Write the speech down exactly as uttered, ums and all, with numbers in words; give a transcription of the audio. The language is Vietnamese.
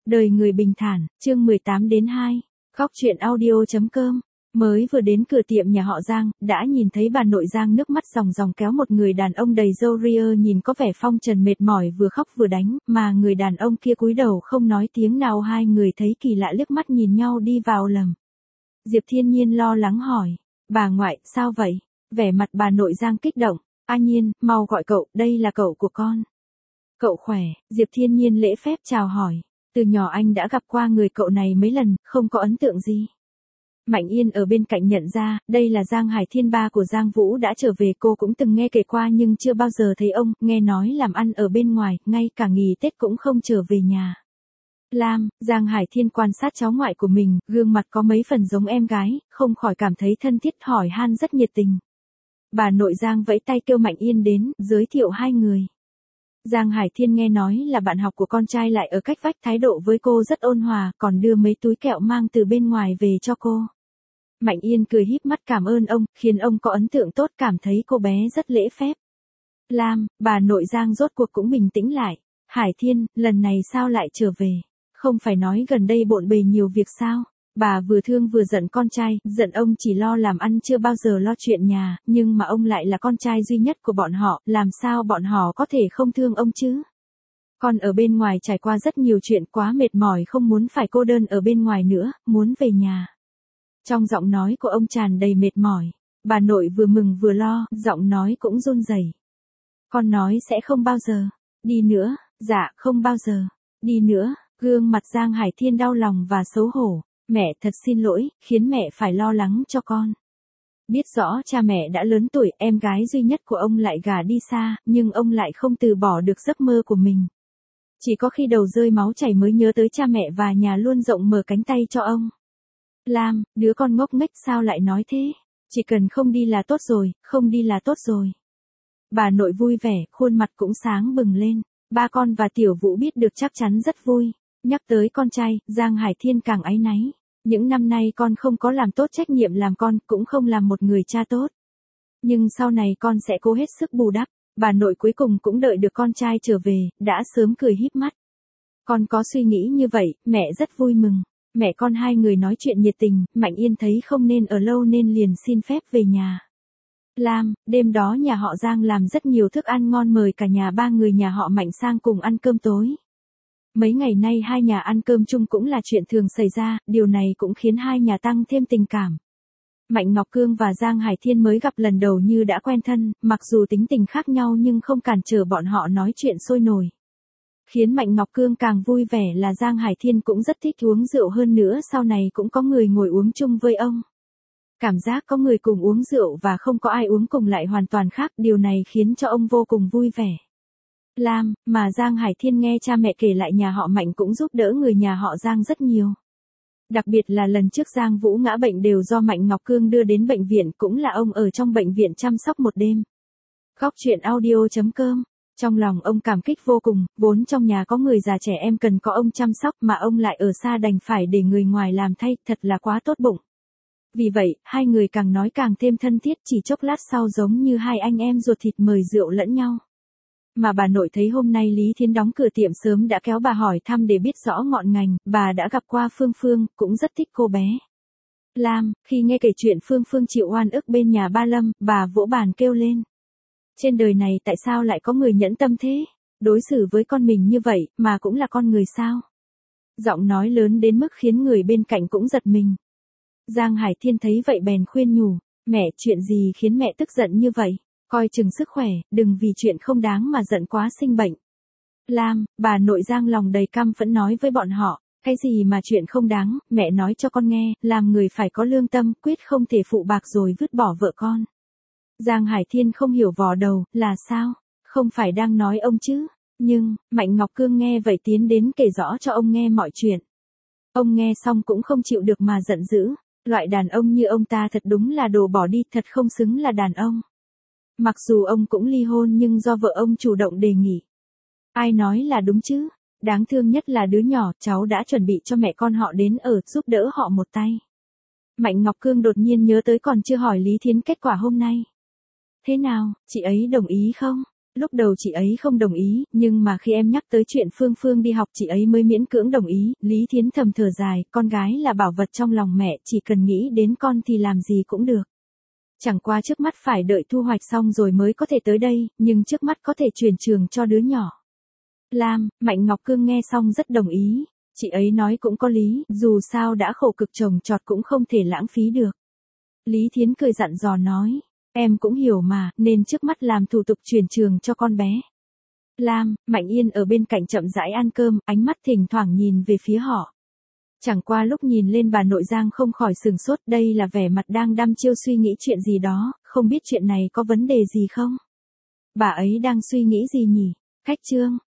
Đời người bình thản, chương mười tám đến hai. Góc truyện audio.com. Mới vừa đến cửa tiệm nhà họ Giang, đã nhìn thấy bà nội Giang nước mắt ròng ròng kéo một người đàn ông đầy râu ria nhìn có vẻ phong trần mệt mỏi vừa khóc vừa đánh, mà người đàn ông kia cúi đầu không nói tiếng nào. Hai người thấy kỳ lạ liếc mắt nhìn nhau đi vào lầm. Diệp Thiên Nhiên lo lắng hỏi, bà ngoại, sao vậy? Vẻ mặt bà nội Giang kích động, A Nhiên, mau gọi cậu, đây là cậu của con. Cậu khỏe, Diệp Thiên Nhiên lễ phép chào hỏi. Từ nhỏ anh đã gặp qua người cậu này mấy lần, không có ấn tượng gì. Mạnh Yên ở bên cạnh nhận ra, đây là Giang Hải Thiên, ba của Giang Vũ đã trở về. Cô cũng từng nghe kể qua nhưng chưa bao giờ thấy ông, nghe nói làm ăn ở bên ngoài, ngay cả nghỉ Tết cũng không trở về nhà. Lam, Giang Hải Thiên quan sát cháu ngoại của mình, gương mặt có mấy phần giống em gái, không khỏi cảm thấy thân thiết, hỏi han rất nhiệt tình. Bà nội Giang vẫy tay kêu Mạnh Yên đến, giới thiệu hai người. Giang Hải Thiên nghe nói là bạn học của con trai lại ở cách vách, thái độ với cô rất ôn hòa, còn đưa mấy túi kẹo mang từ bên ngoài về cho cô. Mạnh Yên cười híp mắt cảm ơn ông, khiến ông có ấn tượng tốt, cảm thấy cô bé rất lễ phép. Lam, bà nội Giang rốt cuộc cũng bình tĩnh lại. Hải Thiên, lần này sao lại trở về? Không phải nói gần đây bộn bề nhiều việc sao? Bà vừa thương vừa giận con trai, giận ông chỉ lo làm ăn chưa bao giờ lo chuyện nhà, nhưng mà ông lại là con trai duy nhất của bọn họ, làm sao bọn họ có thể không thương ông chứ? Con ở bên ngoài trải qua rất nhiều chuyện, quá mệt mỏi, không muốn phải cô đơn ở bên ngoài nữa, muốn về nhà. Trong giọng nói của ông tràn đầy mệt mỏi, bà nội vừa mừng vừa lo, giọng nói cũng run rẩy. Con nói sẽ không bao giờ đi nữa, dạ không bao giờ đi nữa. Gương mặt Giang Hải Thiên đau lòng và xấu hổ. Mẹ thật xin lỗi, khiến mẹ phải lo lắng cho con. Biết rõ cha mẹ đã lớn tuổi, em gái duy nhất của ông lại gả đi xa, nhưng ông lại không từ bỏ được giấc mơ của mình. Chỉ có khi đầu rơi máu chảy mới nhớ tới cha mẹ và nhà luôn rộng mở cánh tay cho ông. Lam, đứa con ngốc nghếch sao lại nói thế? Chỉ cần không đi là tốt rồi, không đi là tốt rồi. Bà nội vui vẻ, khuôn mặt cũng sáng bừng lên. Ba con và Tiểu Vũ biết được chắc chắn rất vui. Nhắc tới con trai, Giang Hải Thiên càng áy náy. Những năm nay con không có làm tốt trách nhiệm làm con, cũng không làm một người cha tốt. Nhưng sau này con sẽ cố hết sức bù đắp. Bà nội cuối cùng cũng đợi được con trai trở về, đã sớm cười híp mắt. Con có suy nghĩ như vậy, mẹ rất vui mừng. Mẹ con hai người nói chuyện nhiệt tình, Mạnh Yên thấy không nên ở lâu nên liền xin phép về nhà. Lam, đêm đó nhà họ Giang làm rất nhiều thức ăn ngon, mời cả nhà ba người nhà họ Mạnh sang cùng ăn cơm tối. Mấy ngày nay hai nhà ăn cơm chung cũng là chuyện thường xảy ra, điều này cũng khiến hai nhà tăng thêm tình cảm. Mạnh Ngọc Cương và Giang Hải Thiên mới gặp lần đầu như đã quen thân, mặc dù tính tình khác nhau nhưng không cản trở bọn họ nói chuyện sôi nổi. Khiến Mạnh Ngọc Cương càng vui vẻ là Giang Hải Thiên cũng rất thích uống rượu, hơn nữa sau này cũng có người ngồi uống chung với ông. Cảm giác có người cùng uống rượu và không có ai uống cùng lại hoàn toàn khác, điều này khiến cho ông vô cùng vui vẻ. Lam, mà Giang Hải Thiên nghe cha mẹ kể lại nhà họ Mạnh cũng giúp đỡ người nhà họ Giang rất nhiều. Đặc biệt là lần trước Giang Vũ ngã bệnh đều do Mạnh Ngọc Cương đưa đến bệnh viện, cũng là ông ở trong bệnh viện chăm sóc một đêm. Góc truyện audio.com. Trong lòng ông cảm kích vô cùng, vốn trong nhà có người già trẻ em cần có ông chăm sóc mà ông lại ở xa đành phải để người ngoài làm thay, thật là quá tốt bụng. Vì vậy, hai người càng nói càng thêm thân thiết, chỉ chốc lát sau giống như hai anh em ruột thịt mời rượu lẫn nhau. Mà bà nội thấy hôm nay Lý Thiến đóng cửa tiệm sớm đã kéo bà hỏi thăm để biết rõ ngọn ngành, bà đã gặp qua Phương Phương, cũng rất thích cô bé. Lam, khi nghe kể chuyện Phương Phương chịu oan ức bên nhà ba Lâm, bà vỗ bàn kêu lên. Trên đời này tại sao lại có người nhẫn tâm thế? Đối xử với con mình như vậy, mà cũng là con người sao? Giọng nói lớn đến mức khiến người bên cạnh cũng giật mình. Giang Hải Thiên thấy vậy bèn khuyên nhủ, mẹ, chuyện gì khiến mẹ tức giận như vậy? Coi chừng sức khỏe, đừng vì chuyện không đáng mà giận quá sinh bệnh. Lam, bà nội Giang lòng đầy căm phẫn nói với bọn họ, cái gì mà chuyện không đáng, mẹ nói cho con nghe, làm người phải có lương tâm, quyết không thể phụ bạc rồi vứt bỏ vợ con. Giang Hải Thiên không hiểu vò đầu, là sao? Không phải đang nói ông chứ? Nhưng, Mạnh Ngọc Cương nghe vậy tiến đến kể rõ cho ông nghe mọi chuyện. Ông nghe xong cũng không chịu được mà giận dữ, loại đàn ông như ông ta thật đúng là đồ bỏ đi, thật không xứng là đàn ông. Mặc dù ông cũng ly hôn nhưng do vợ ông chủ động đề nghị. Ai nói là đúng chứ? Đáng thương nhất là đứa nhỏ, cháu đã chuẩn bị cho mẹ con họ đến ở, giúp đỡ họ một tay. Mạnh Ngọc Cương đột nhiên nhớ tới còn chưa hỏi Lý Thiến kết quả hôm nay. Thế nào, chị ấy đồng ý không? Lúc đầu chị ấy không đồng ý, nhưng mà khi em nhắc tới chuyện Phương Phương đi học chị ấy mới miễn cưỡng đồng ý. Lý Thiến thầm thở dài, con gái là bảo vật trong lòng mẹ, chỉ cần nghĩ đến con thì làm gì cũng được. Chẳng qua trước mắt phải đợi thu hoạch xong rồi mới có thể tới đây, nhưng trước mắt có thể chuyển trường cho đứa nhỏ. Lam, Mạnh Ngọc Cương nghe xong rất đồng ý. Chị ấy nói cũng có lý, dù sao đã khổ cực trồng trọt cũng không thể lãng phí được. Lý Thiến cười dặn dò nói, em cũng hiểu mà, nên trước mắt làm thủ tục chuyển trường cho con bé. Lam, Mạnh Yên ở bên cạnh chậm rãi ăn cơm, ánh mắt thỉnh thoảng nhìn về phía họ. Chẳng qua lúc nhìn lên bà nội Giang không khỏi sừng sốt, đây là vẻ mặt đang đăm chiêu suy nghĩ chuyện gì đó, không biết chuyện này có vấn đề gì không? Bà ấy đang suy nghĩ gì nhỉ? Khách trương.